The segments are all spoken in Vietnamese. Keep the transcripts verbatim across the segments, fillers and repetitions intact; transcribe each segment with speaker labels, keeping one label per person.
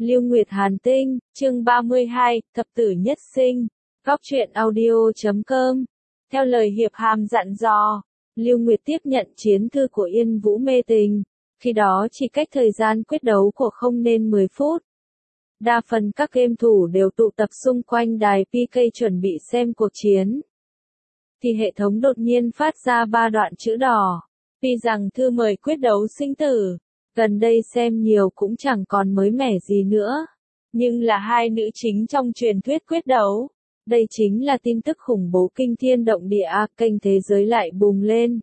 Speaker 1: Lưu Nguyệt Hàn Tinh, chương ba mươi hai, Thập tử nhất sinh, góc truyện audio chấm com. Theo lời Hiệp Hàm dặn dò, Lưu Nguyệt tiếp nhận chiến thư của Yên Vũ Mê Tình, khi đó chỉ cách thời gian quyết đấu của không nên mười phút. Đa phần các game thủ đều tụ tập xung quanh đài pê ca chuẩn bị xem cuộc chiến. Thì hệ thống đột nhiên phát ra ba đoạn chữ đỏ, vì rằng thư mời quyết đấu sinh tử. Gần đây xem nhiều cũng chẳng còn mới mẻ gì nữa. Nhưng là hai nữ chính trong truyền thuyết quyết đấu. Đây chính là tin tức khủng bố kinh thiên động địa, kênh thế giới lại bùng lên.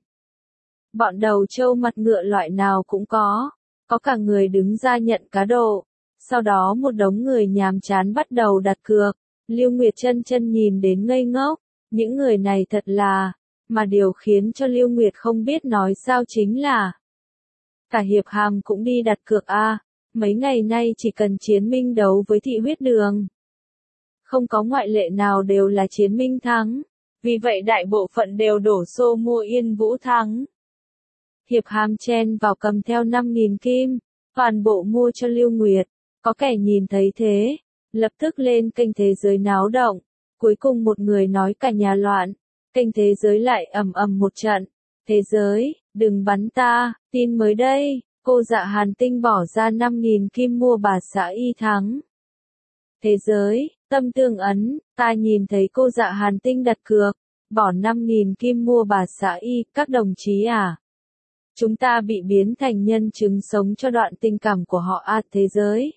Speaker 1: Bọn đầu trâu mặt ngựa loại nào cũng có. Có cả người đứng ra nhận cá độ. Sau đó một đống người nhàm chán bắt đầu đặt cược. Lưu Nguyệt chân chân nhìn đến ngây ngốc. Những người này thật là... Mà điều khiến cho Lưu Nguyệt không biết nói sao chính là... Cả Hiệp Hàm cũng đi đặt cược a, à, mấy ngày nay chỉ cần Chiến Minh đấu với Thị Huyết Đường. Không có ngoại lệ nào đều là Chiến Minh thắng, vì vậy đại bộ phận đều đổ xô mua Yên Vũ thắng. Hiệp Hàm chen vào cầm theo năm nghìn kim, toàn bộ mua cho Lưu Nguyệt, có kẻ nhìn thấy thế, lập tức lên kênh thế giới náo động, cuối cùng một người nói cả nhà loạn, kênh thế giới lại ầm ầm một trận, thế giới... Đừng bắn ta, tin mới đây, cô Dạ Hàn Tinh bỏ ra năm nghìn kim mua bà xã y thắng. Thế giới, tâm tương ấn, ta nhìn thấy cô Dạ Hàn Tinh đặt cược, bỏ năm nghìn kim mua bà xã y, các đồng chí à. Chúng ta bị biến thành nhân chứng sống cho đoạn tình cảm của họ à thế giới.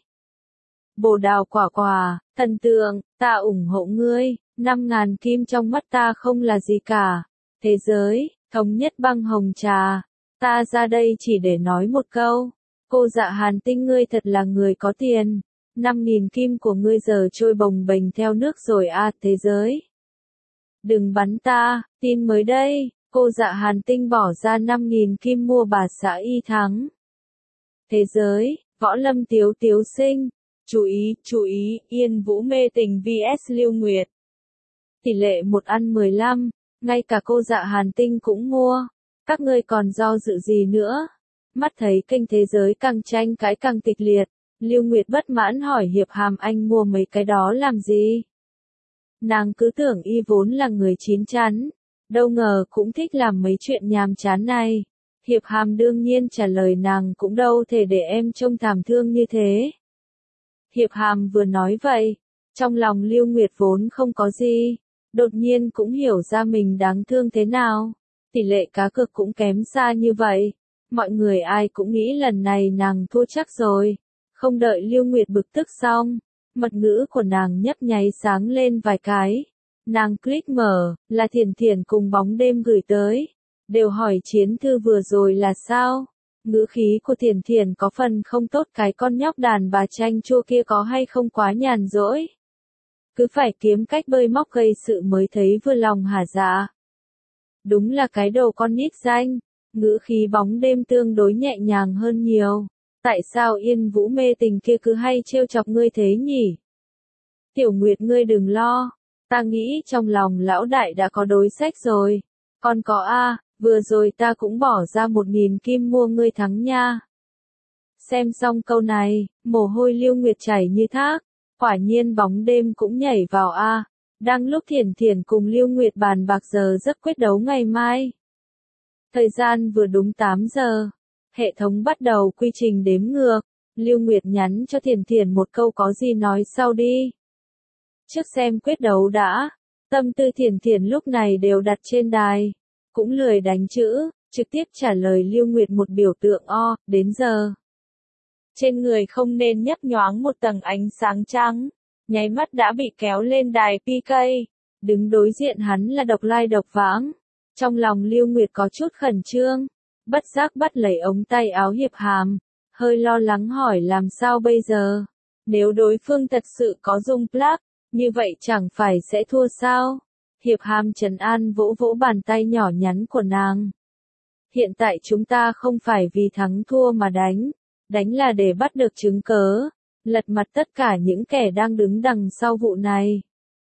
Speaker 1: Bồ đào quả quả, thần tượng, ta ủng hộ ngươi, năm ngàn kim trong mắt ta không là gì cả. Thế giới. Thống nhất băng hồng trà, ta ra đây chỉ để nói một câu, cô Dạ Hàn Tinh ngươi thật là người có tiền, năm nghìn kim của ngươi giờ trôi bồng bềnh theo nước rồi à thế giới. Đừng bắn ta, tin mới đây, cô Dạ Hàn Tinh bỏ ra năm nghìn kim mua bà xã y thắng. Thế giới, Võ Lâm Tiếu Tiếu Sinh, chú ý, chú ý, Yên Vũ Mê Tình vs Lưu Nguyệt. Tỷ lệ một ăn mười lăm. Ngay cả cô Dạ Hàn Tinh cũng mua, các ngươi còn do dự gì nữa? Mắt thấy kênh thế giới càng tranh cãi càng kịch liệt, Lưu Nguyệt bất mãn hỏi Hiệp Hàm anh mua mấy cái đó làm gì? Nàng cứ tưởng y vốn là người chín chắn, đâu ngờ cũng thích làm mấy chuyện nhàm chán này. Hiệp Hàm đương nhiên trả lời nàng cũng đâu thể để em trông thảm thương như thế. Hiệp Hàm vừa nói vậy, trong lòng Lưu Nguyệt vốn không có gì. Đột nhiên cũng hiểu ra mình đáng thương thế nào. Tỷ lệ cá cược cũng kém xa như vậy. Mọi người ai cũng nghĩ lần này nàng thua chắc rồi. Không đợi Lưu Nguyệt bực tức xong. Mật ngữ của nàng nhấp nháy sáng lên vài cái. Nàng click mở, là Thiển Thiển cùng Bóng Đêm gửi tới. Đều hỏi chiến thư vừa rồi là sao? Ngữ khí của Thiển Thiển có phần không tốt, cái con nhóc đàn bà chanh chua kia có hay không quá nhàn rỗi. Cứ phải kiếm cách bơi móc gây sự mới thấy vừa lòng hả dạ. Đúng là cái đồ con nít danh, ngữ khí Bóng Đêm tương đối nhẹ nhàng hơn nhiều. Tại sao Yên Vũ Mê Tình kia cứ hay trêu chọc ngươi thế nhỉ? Tiểu Nguyệt ngươi đừng lo, ta nghĩ trong lòng lão đại đã có đối sách rồi. Còn có a, vừa rồi ta cũng bỏ ra một nghìn kim mua ngươi thắng nha. Xem xong câu này, mồ hôi Lưu Nguyệt chảy như thác. Quả nhiên Bóng Đêm cũng nhảy vào a. À. Đang lúc Thiển Thiển cùng Lưu Nguyệt bàn bạc giờ giấc quyết đấu ngày mai. Thời gian vừa đúng tám giờ. Hệ thống bắt đầu quy trình đếm ngược. Lưu Nguyệt nhắn cho Thiển Thiển một câu có gì nói sau đi. Trước xem quyết đấu đã. Tâm tư Thiển Thiển lúc này đều đặt trên đài. Cũng lười đánh chữ, trực tiếp trả lời Lưu Nguyệt một biểu tượng o, đến giờ. Trên người không nên nhấp nhoáng một tầng ánh sáng trắng, nháy mắt đã bị kéo lên đài pê ca, đứng đối diện hắn là Độc Lai Độc Vãng. Trong lòng Lưu Nguyệt có chút khẩn trương, bất giác bắt lấy ống tay áo Hiệp Hàm, hơi lo lắng hỏi làm sao bây giờ, nếu đối phương thật sự có dung plug, như vậy chẳng phải sẽ thua sao? Hiệp Hàm trấn an vỗ vỗ bàn tay nhỏ nhắn của nàng. Hiện tại chúng ta không phải vì thắng thua mà đánh. Đánh là để bắt được chứng cớ, lật mặt tất cả những kẻ đang đứng đằng sau vụ này.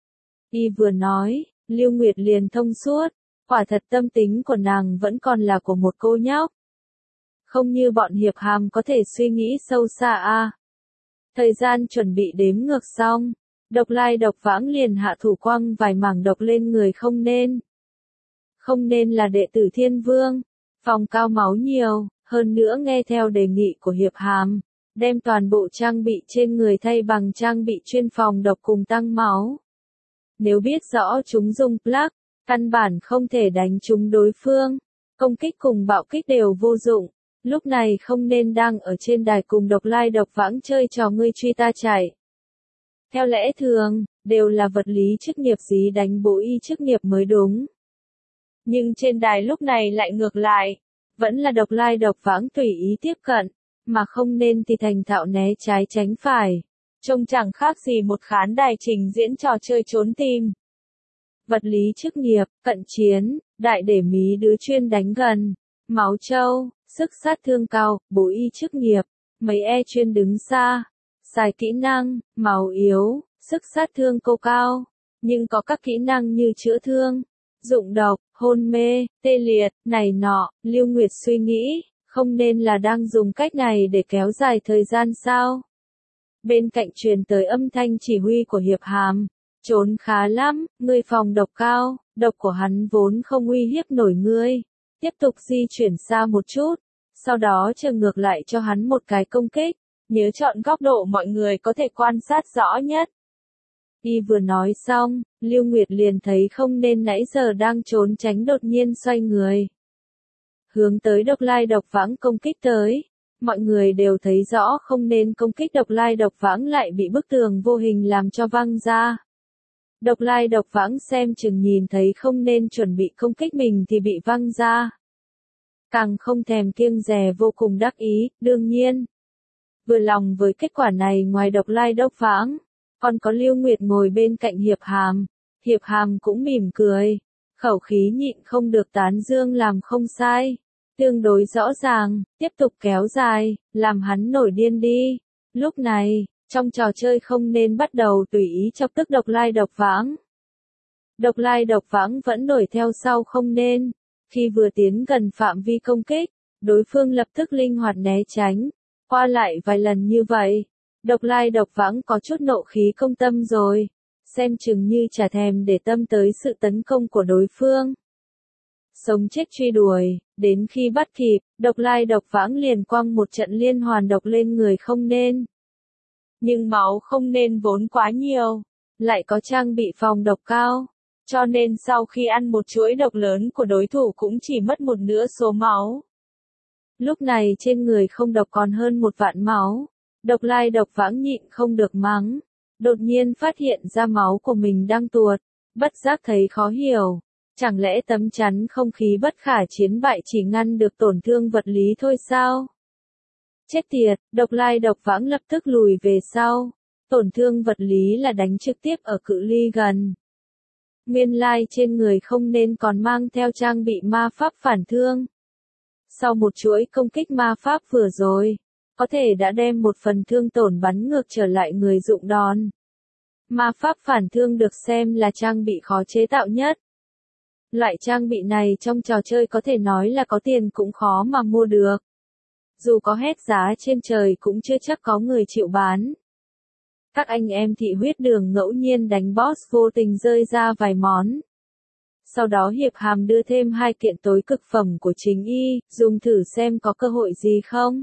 Speaker 1: Y vừa nói, Lưu Nguyệt liền thông suốt, quả thật tâm tính của nàng vẫn còn là của một cô nhóc. Không như bọn Hiệp Hàm có thể suy nghĩ sâu xa a. À. Thời gian chuẩn bị đếm ngược xong, Độc Lai Độc Vãng liền hạ thủ quăng vài mảng độc lên người không nên. Không nên là đệ tử Thiên Vương, phòng cao máu nhiều, hơn nữa nghe theo đề nghị của Hiệp Hàm, đem toàn bộ trang bị trên người thay bằng trang bị chuyên phòng độc cùng tăng máu. Nếu biết rõ chúng dùng plug, căn bản không thể đánh trúng đối phương, công kích cùng bạo kích đều vô dụng. Lúc này không nên đang ở trên đài cùng Độc Lai Độc Vãng chơi trò ngươi truy ta chạy. Theo lẽ thường, đều là vật lý chức nghiệp dí đánh bố y chức nghiệp mới đúng. Nhưng trên đài lúc này lại ngược lại, vẫn là Độc Lai Độc Vãng tùy ý tiếp cận, mà không nên thì thành thạo né trái tránh phải. Trông chẳng khác gì một khán đài trình diễn trò chơi trốn tìm. Vật lý chức nghiệp, cận chiến, đại để mí đứa chuyên đánh gần, máu trâu, sức sát thương cao, bố y chức nghiệp, mấy e chuyên đứng xa, xài kỹ năng, máu yếu, sức sát thương cô cao, nhưng có các kỹ năng như chữa thương, dụng độc, hôn mê, tê liệt, này nọ. Lưu Nguyệt suy nghĩ, không nên là đang dùng cách này để kéo dài thời gian sao? Bên cạnh truyền tới âm thanh chỉ huy của Hiệp Hàm, trốn khá lắm, ngươi phòng độc cao, độc của hắn vốn không uy hiếp nổi ngươi. Tiếp tục di chuyển xa một chút, sau đó chờ ngược lại cho hắn một cái công kích, nhớ chọn góc độ mọi người có thể quan sát rõ nhất. Y vừa nói xong, Lưu Nguyệt liền thấy không nên nãy giờ đang trốn tránh đột nhiên xoay người. Hướng tới Độc Lai Độc Vãng công kích tới, mọi người đều thấy rõ không nên công kích Độc Lai Độc Vãng lại bị bức tường vô hình làm cho văng ra. Độc Lai Độc Vãng xem chừng nhìn thấy không nên chuẩn bị công kích mình thì bị văng ra. Càng không thèm kiêng dè vô cùng đắc ý, đương nhiên. Vừa lòng với kết quả này ngoài Độc Lai Độc Vãng, còn có Lưu Nguyệt ngồi bên cạnh Hiệp Hàm. Hiệp Hàm cũng mỉm cười, khẩu khí nhịn không được tán dương làm không sai. Tương đối rõ ràng, tiếp tục kéo dài, làm hắn nổi điên đi. Lúc này, trong trò chơi không nên bắt đầu tùy ý chọc tức Độc Lai Độc Vãng. Độc Lai Độc Vãng vẫn đuổi theo sau không nên. Khi vừa tiến gần phạm vi công kích, đối phương lập tức linh hoạt né tránh. Qua lại vài lần như vậy, Độc Lai Độc Vãng có chút nộ khí công tâm rồi. Xem chừng như chả thèm để tâm tới sự tấn công của đối phương. Sống chết truy đuổi, đến khi bắt kịp, Độc Lai Độc Vãng liền quăng một trận liên hoàn độc lên người không nên. Nhưng máu không nên vốn quá nhiều, lại có trang bị phòng độc cao, cho nên sau khi ăn một chuỗi độc lớn của đối thủ cũng chỉ mất một nửa số máu. Lúc này trên người không độc còn hơn một vạn máu, Độc Lai Độc Vãng nhịn không được mắng, đột nhiên phát hiện ra máu của mình đang tuột, bất giác thấy khó hiểu. Chẳng lẽ tấm chắn không khí bất khả chiến bại chỉ ngăn được tổn thương vật lý thôi sao? Chết tiệt, Độc Lai Độc Vãng lập tức lùi về sau. Tổn thương vật lý là đánh trực tiếp ở cự ly gần. Nguyên lai trên người không nên còn mang theo trang bị ma pháp phản thương. Sau một chuỗi công kích ma pháp vừa rồi, có thể đã đem một phần thương tổn bắn ngược trở lại người dụng đòn. Ma pháp phản thương được xem là trang bị khó chế tạo nhất. Loại trang bị này trong trò chơi có thể nói là có tiền cũng khó mà mua được. Dù có hét giá trên trời cũng chưa chắc có người chịu bán. Các anh em thị huyết đường ngẫu nhiên đánh boss vô tình rơi ra vài món. Sau đó Hiệp Hàm đưa thêm hai kiện tối cực phẩm của chính y, dùng thử xem có cơ hội gì không.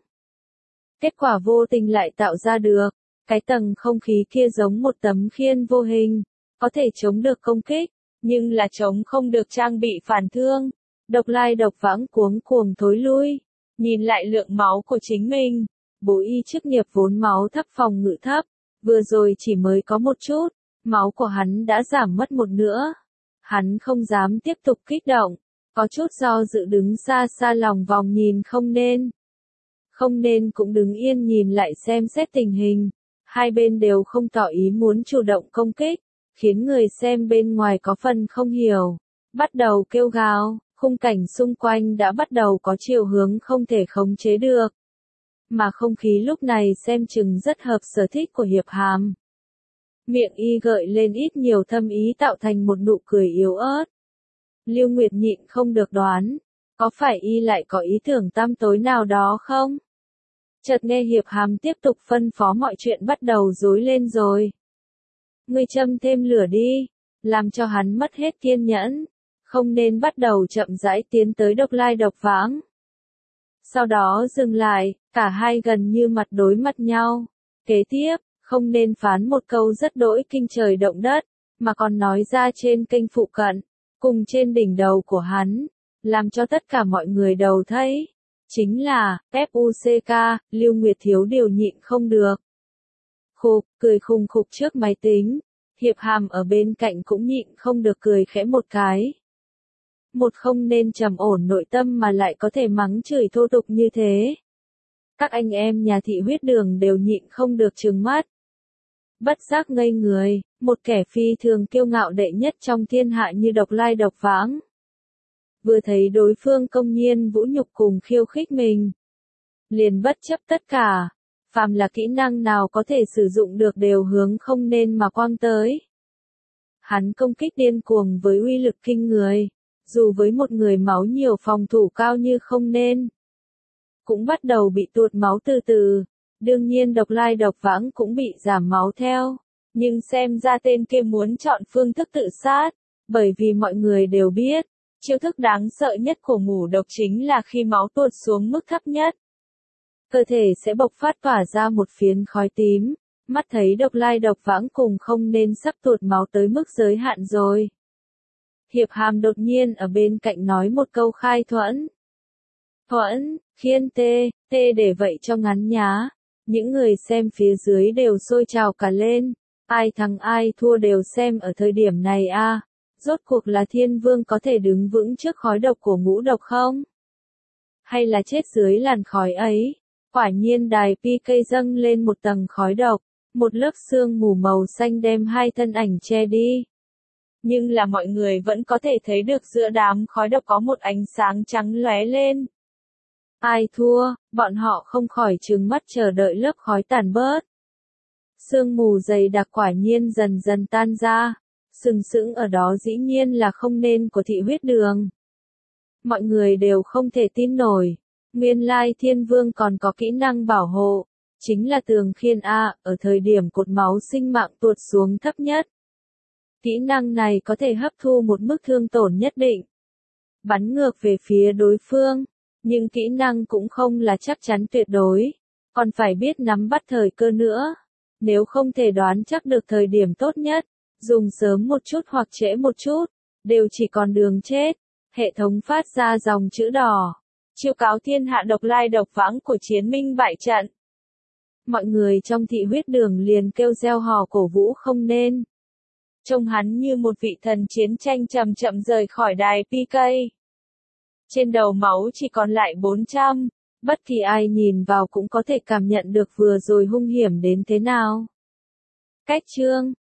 Speaker 1: Kết quả vô tình lại tạo ra được. Cái tầng không khí kia giống một tấm khiên vô hình, có thể chống được công kích, nhưng là chống không được trang bị phản thương. Độc Lai Độc Vãng cuống cuồng thối lui, nhìn lại lượng máu của chính mình. Bố y chức nghiệp vốn máu thấp phòng ngự thấp, vừa rồi chỉ mới có một chút, máu của hắn đã giảm mất một nửa. Hắn không dám tiếp tục kích động, có chút do dự đứng xa xa lòng vòng nhìn không nên. Không nên cũng đứng yên nhìn lại xem xét tình hình. Hai bên đều không tỏ ý muốn chủ động công kích, khiến người xem bên ngoài có phần không hiểu. Bắt đầu kêu gào, khung cảnh xung quanh đã bắt đầu có chiều hướng không thể khống chế được. Mà không khí lúc này xem chừng rất hợp sở thích của Hiệp Hàm. Miệng y gợi lên ít nhiều thâm ý tạo thành một nụ cười yếu ớt. Lưu Nguyệt nhịn không được đoán, có phải y lại có ý tưởng tăm tối nào đó không? Chợt nghe Hiệp Hàm tiếp tục phân phó mọi chuyện bắt đầu rối lên rồi. Ngươi châm thêm lửa đi, làm cho hắn mất hết kiên nhẫn, không nên bắt đầu chậm rãi tiến tới độc lai độc vãng. Sau đó dừng lại, cả hai gần như mặt đối mặt nhau. Kế tiếp, không nên phán một câu rất đỗi kinh trời động đất, mà còn nói ra trên kênh phụ cận, cùng trên đỉnh đầu của hắn, làm cho tất cả mọi người đầu thấy. Chính là, ép u xê ca, Lưu Nguyệt thiếu điều nhịn không được. Khục, cười khùng khục trước máy tính, Hiệp Hàm ở bên cạnh cũng nhịn không được cười khẽ một cái. Một không nên trầm ổn nội tâm mà lại có thể mắng chửi thô tục như thế. Các anh em nhà thị huyết đường đều nhịn không được trừng mắt. Bất giác ngây người, một kẻ phi thường kiêu ngạo đệ nhất trong thiên hạ như độc lai độc vãng. Vừa thấy đối phương công nhiên vũ nhục cùng khiêu khích mình. Liền bất chấp tất cả, phàm là kỹ năng nào có thể sử dụng được đều hướng không nên mà quăng tới. Hắn công kích điên cuồng với uy lực kinh người, dù với một người máu nhiều phòng thủ cao như không nên. Cũng bắt đầu bị tuột máu từ từ, đương nhiên độc lai độc vãng cũng bị giảm máu theo, nhưng xem ra tên kia muốn chọn phương thức tự sát, bởi vì mọi người đều biết, chiêu thức đáng sợ nhất của ngũ độc chính là khi máu tuột xuống mức thấp nhất. Cơ thể sẽ bộc phát tỏa ra một phiến khói tím, mắt thấy độc lai độc vãng cùng không nên sắp tuột máu tới mức giới hạn rồi. Hiệp Hàm đột nhiên ở bên cạnh nói một câu khai thuẫn. Thuẫn, khiên tê, tê để vậy cho ngắn nhá. Những người xem phía dưới đều sôi trào cả lên, ai thắng ai thua đều xem ở thời điểm này a. À. Rốt cuộc là thiên vương có thể đứng vững trước khói độc của ngũ độc không? Hay là chết dưới làn khói ấy? Quả nhiên đài pê ca dâng lên một tầng khói độc, một lớp sương mù màu xanh đem hai thân ảnh che đi. Nhưng là mọi người vẫn có thể thấy được giữa đám khói độc có một ánh sáng trắng lóe lên. Ai thua, bọn họ không khỏi trừng mắt chờ đợi lớp khói tàn bớt. Sương mù dày đặc quả nhiên dần dần tan ra, sừng sững ở đó dĩ nhiên là không nên của thị huyết đường. Mọi người đều không thể tin nổi, nguyên lai thiên vương còn có kỹ năng bảo hộ, chính là tường khiên A, ở thời điểm cột máu sinh mạng tuột xuống thấp nhất. Kỹ năng này có thể hấp thu một mức thương tổn nhất định, bắn ngược về phía đối phương, nhưng kỹ năng cũng không là chắc chắn tuyệt đối, còn phải biết nắm bắt thời cơ nữa, nếu không thể đoán chắc được thời điểm tốt nhất, dùng sớm một chút hoặc trễ một chút, đều chỉ còn đường chết. Hệ thống phát ra dòng chữ đỏ, chiêu cáo thiên hạ độc lai độc vãng của Chiến Minh bại trận. Mọi người trong thị huyết đường liền kêu reo hò cổ vũ không nên. Trông hắn như một vị thần chiến tranh chậm chậm rời khỏi đài pê ca. Trên đầu máu chỉ còn lại bốn trăm, bất kỳ ai nhìn vào cũng có thể cảm nhận được vừa rồi hung hiểm đến thế nào. Cách chương